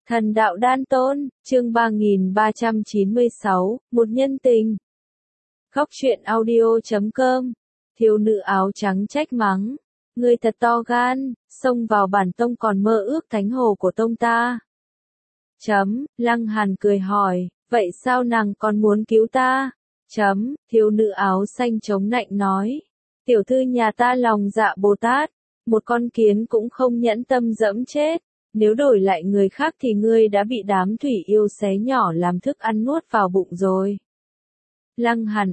Thần đạo đan tôn, chương 3396, một nhân tình. Góc truyện audio.com. Thiếu nữ áo trắng trách mắng. Ngươi thật to gan, xông vào bản tông còn mơ ước thánh hồ của tông ta. Lăng Hàn cười hỏi, vậy sao nàng còn muốn cứu ta? Thiếu nữ áo xanh chống nạnh nói. Tiểu thư nhà ta lòng dạ Bồ Tát, một con kiến cũng không nhẫn tâm dẫm chết. Nếu đổi lại người khác thì ngươi đã bị đám thủy yêu xé nhỏ làm thức ăn nuốt vào bụng rồi. Lăng Hàn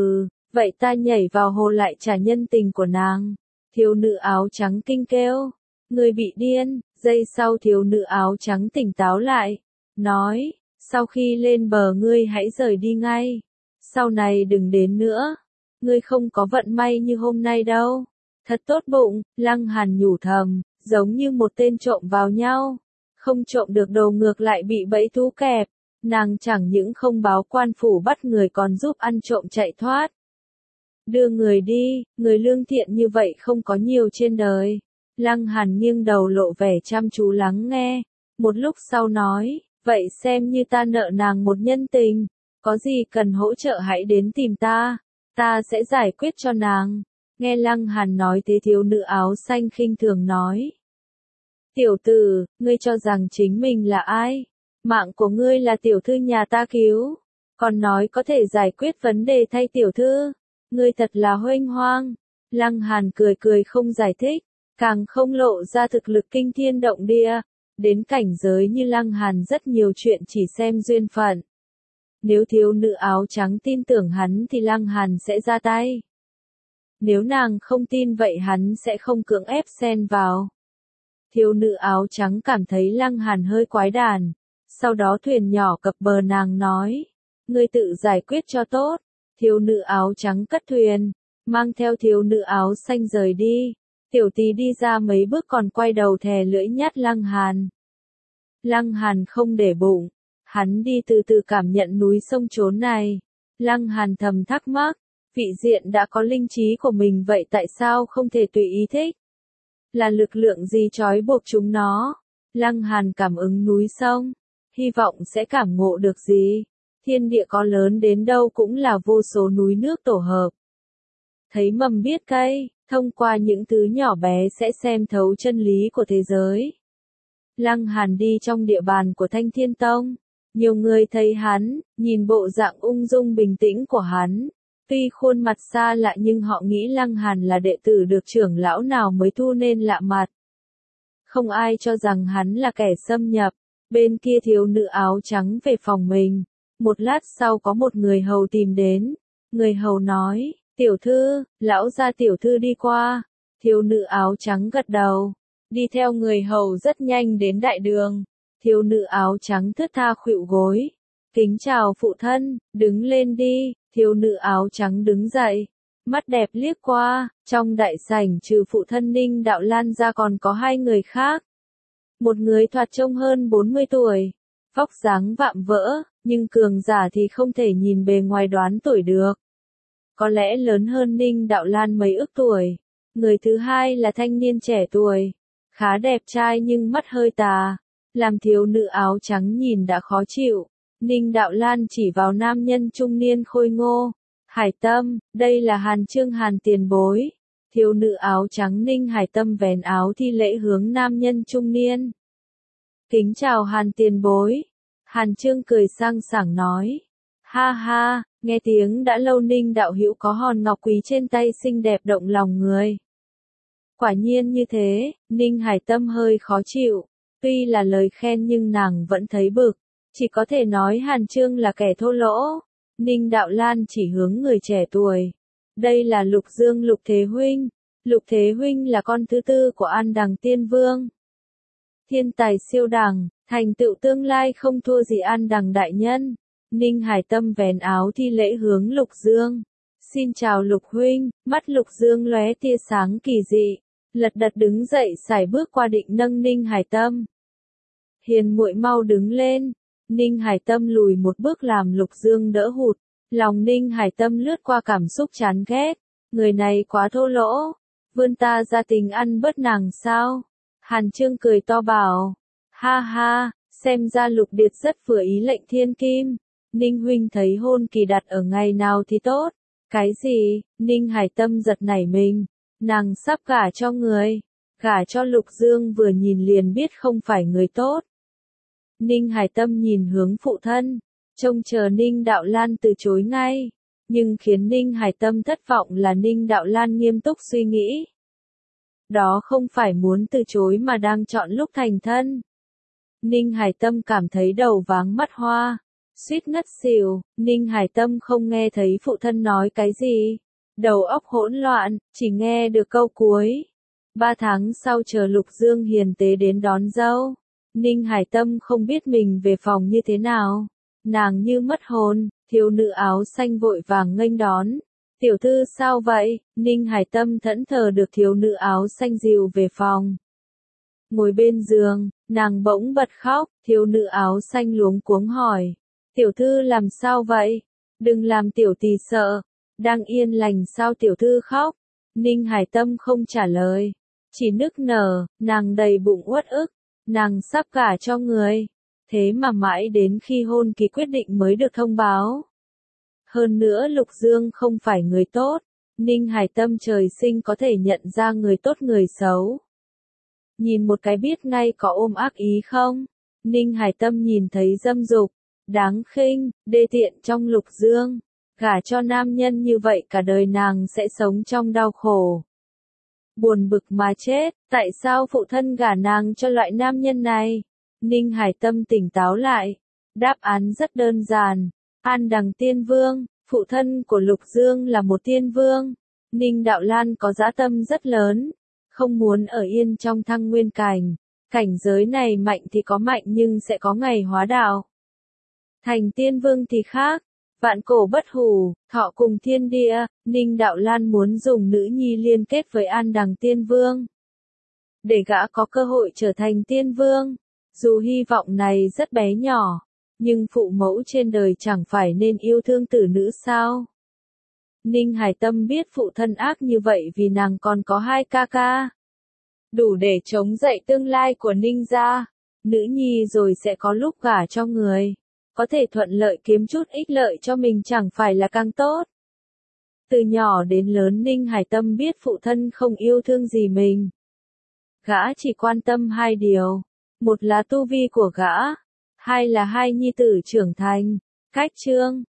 vậy ta nhảy vào hồ lại trả nhân tình của nàng. Thiếu nữ áo trắng kinh kêu. Ngươi bị điên. Giây sau thiếu nữ áo trắng tỉnh táo lại. Nói, sau khi lên bờ ngươi hãy rời đi ngay. Sau này đừng đến nữa. Ngươi không có vận may như hôm nay đâu. Thật tốt bụng, Lăng Hàn nhủ thầm. Giống như một tên trộm vào nhau, không trộm được đồ ngược lại bị bẫy thú kẹp, nàng chẳng những không báo quan phủ bắt người còn giúp ăn trộm chạy thoát. Đưa người đi, người lương thiện như vậy không có nhiều trên đời. Lăng Hàn nghiêng đầu lộ vẻ chăm chú lắng nghe, một lúc sau nói, vậy xem như ta nợ nàng một nhân tình, có gì cần hỗ trợ hãy đến tìm ta sẽ giải quyết cho nàng. Nghe Lăng Hàn nói thế thiếu nữ áo xanh khinh thường nói. Tiểu tử, ngươi cho rằng chính mình là ai? Mạng của ngươi là tiểu thư nhà ta cứu. Còn nói có thể giải quyết vấn đề thay tiểu thư. Ngươi thật là huênh hoang. Lăng Hàn cười cười không giải thích. Càng không lộ ra thực lực kinh thiên động địa. Đến cảnh giới như Lăng Hàn rất nhiều chuyện chỉ xem duyên phận. Nếu thiếu nữ áo trắng tin tưởng hắn thì Lăng Hàn sẽ ra tay. Nếu nàng không tin vậy hắn sẽ không cưỡng ép xen vào. Thiếu nữ áo trắng cảm thấy Lăng Hàn hơi quái đản. Sau đó thuyền nhỏ cập bờ nàng nói. Ngươi tự giải quyết cho tốt. Thiếu nữ áo trắng cất thuyền. Mang theo thiếu nữ áo xanh rời đi. Tiểu tí đi ra mấy bước còn quay đầu thè lưỡi nhát Lăng Hàn. Lăng Hàn không để bụng. Hắn đi từ từ cảm nhận núi sông chốn này. Lăng Hàn thầm thắc mắc. Vị diện đã có linh trí của mình vậy tại sao không thể tùy ý thích? Là lực lượng gì trói buộc chúng nó? Lăng Hàn cảm ứng núi sông, hy vọng sẽ cảm ngộ được gì? Thiên địa có lớn đến đâu cũng là vô số núi nước tổ hợp. Thấy mầm biết cây, thông qua những thứ nhỏ bé sẽ xem thấu chân lý của thế giới. Lăng Hàn đi trong địa bàn của Thanh Thiên Tông. Nhiều người thấy hắn, nhìn bộ dạng ung dung bình tĩnh của hắn. Tuy khuôn mặt xa lạ nhưng họ nghĩ Lăng Hàn là đệ tử được trưởng lão nào mới thu nên lạ mặt. Không ai cho rằng hắn là kẻ xâm nhập. Bên kia thiếu nữ áo trắng về phòng mình. Một lát sau có một người hầu tìm đến. Người hầu nói, tiểu thư, lão gia tiểu thư đi qua. Thiếu nữ áo trắng gật đầu. Đi theo người hầu rất nhanh đến đại đường. Thiếu nữ áo trắng thướt tha khuỵu gối. Kính chào phụ thân, đứng lên đi. Thiếu nữ áo trắng đứng dậy, mắt đẹp liếc qua, trong đại sảnh trừ phụ thân Ninh Đạo Lan ra còn có hai người khác. Một người thoạt trông hơn 40 tuổi, vóc dáng vạm vỡ, nhưng cường giả thì không thể nhìn bề ngoài đoán tuổi được. Có lẽ lớn hơn Ninh Đạo Lan mấy ức tuổi. Người thứ hai là thanh niên trẻ tuổi, khá đẹp trai nhưng mắt hơi tà, làm thiếu nữ áo trắng nhìn đã khó chịu. Ninh Đạo Lan chỉ vào nam nhân trung niên khôi ngô. Hải Tâm, đây là Hàn Chương Hàn tiền bối. Thiếu nữ áo trắng Ninh Hải Tâm vén áo thi lễ hướng nam nhân trung niên. Kính chào Hàn tiền bối. Hàn Chương cười sang sảng nói. Ha ha, nghe tiếng đã lâu Ninh đạo hữu có hòn ngọc quý trên tay xinh đẹp động lòng người. Quả nhiên như thế, Ninh Hải Tâm hơi khó chịu. Tuy là lời khen nhưng nàng vẫn thấy bực. Chỉ có thể nói Hàn Chương là kẻ thô lỗ. Ninh Đạo Lan chỉ hướng người trẻ tuổi. Đây là Lục Dương Lục Thế Huynh. Lục Thế Huynh là con thứ tư của An Đằng Tiên Vương. Thiên tài siêu đẳng, thành tựu tương lai không thua gì An Đằng đại nhân. Ninh Hải Tâm vén áo thi lễ hướng Lục Dương. Xin chào Lục Huynh, mắt Lục Dương lóe tia sáng kỳ dị. Lật đật đứng dậy sải bước qua định nâng Ninh Hải Tâm. Hiền muội mau đứng lên. Ninh Hải Tâm lùi một bước làm Lục Dương đỡ hụt. Lòng Ninh Hải Tâm lướt qua cảm xúc chán ghét. Người này quá thô lỗ. Vươn ta ra tình ăn bớt nàng sao? Hàn Chương cười to bảo. Ha ha, Xem ra Lục Điệt rất vừa ý lệnh thiên kim. Ninh huynh thấy hôn kỳ đặt ở ngày nào thì tốt. Cái gì? Ninh Hải Tâm giật nảy mình. Nàng sắp gả cho người. Gả cho Lục Dương vừa nhìn liền biết không phải người tốt. Ninh Hải Tâm nhìn hướng phụ thân. Trông chờ Ninh Đạo Lan từ chối ngay. Nhưng khiến Ninh Hải Tâm thất vọng là Ninh Đạo Lan nghiêm túc suy nghĩ. Đó không phải muốn từ chối mà đang chọn lúc thành thân. Ninh Hải Tâm cảm thấy đầu váng mắt hoa. Suýt ngất xỉu, Ninh Hải Tâm không nghe thấy phụ thân nói cái gì. Đầu óc hỗn loạn, chỉ nghe được câu cuối. 3 tháng sau chờ Lục Dương hiền tế đến đón dâu. Ninh Hải Tâm không biết mình về phòng như thế nào. Nàng như mất hồn, thiếu nữ áo xanh vội vàng nghênh đón. Tiểu thư sao vậy? Ninh Hải Tâm thẫn thờ được thiếu nữ áo xanh dìu về phòng. Ngồi bên giường, nàng bỗng bật khóc, thiếu nữ áo xanh luống cuống hỏi. Tiểu thư làm sao vậy? Đừng làm tiểu tỳ sợ. Đang yên lành sao tiểu thư khóc? Ninh Hải Tâm không trả lời. Chỉ nức nở, nàng đầy bụng uất ức. Nàng sắp gả cho người. Thế mà mãi đến khi hôn kỳ quyết định mới được thông báo. Hơn nữa Lục Dương không phải người tốt. Ninh Hải Tâm trời sinh có thể nhận ra người tốt người xấu. Nhìn một cái biết ngay có ôm ác ý không? Ninh Hải Tâm nhìn thấy dâm dục, đáng khinh, đê tiện trong Lục Dương. Gả cho nam nhân như vậy cả đời nàng sẽ sống trong đau khổ. Buồn bực mà chết, tại sao phụ thân gả nàng cho loại nam nhân này? Ninh Hải Tâm tỉnh táo lại. Đáp án rất đơn giản. An Đằng Tiên Vương, phụ thân của Lục Dương là một tiên vương. Ninh Đạo Lan có dã tâm rất lớn. Không muốn ở yên trong thăng nguyên cảnh. Cảnh giới này mạnh thì có mạnh nhưng sẽ có ngày hóa đạo. Thành tiên vương thì khác. Vạn cổ bất hủ, thọ cùng thiên địa. Ninh Đạo Lan muốn dùng nữ nhi liên kết với An Đằng Tiên Vương. Để gã có cơ hội trở thành tiên vương. Dù hy vọng này rất bé nhỏ. Nhưng phụ mẫu trên đời chẳng phải nên yêu thương tử nữ sao? Ninh Hải Tâm biết phụ thân ác như vậy vì nàng còn có 2 ca ca. Đủ để chống dậy tương lai của Ninh gia. Nữ nhi rồi sẽ có lúc gả cho người. Có thể thuận lợi kiếm chút ích lợi cho mình chẳng phải là càng tốt. Từ nhỏ đến lớn Ninh Hải Tâm biết phụ thân không yêu thương gì mình. Gã chỉ quan tâm 2 điều. Một là tu vi của gã. 2 là 2 nhi tử trưởng thành. Cách chương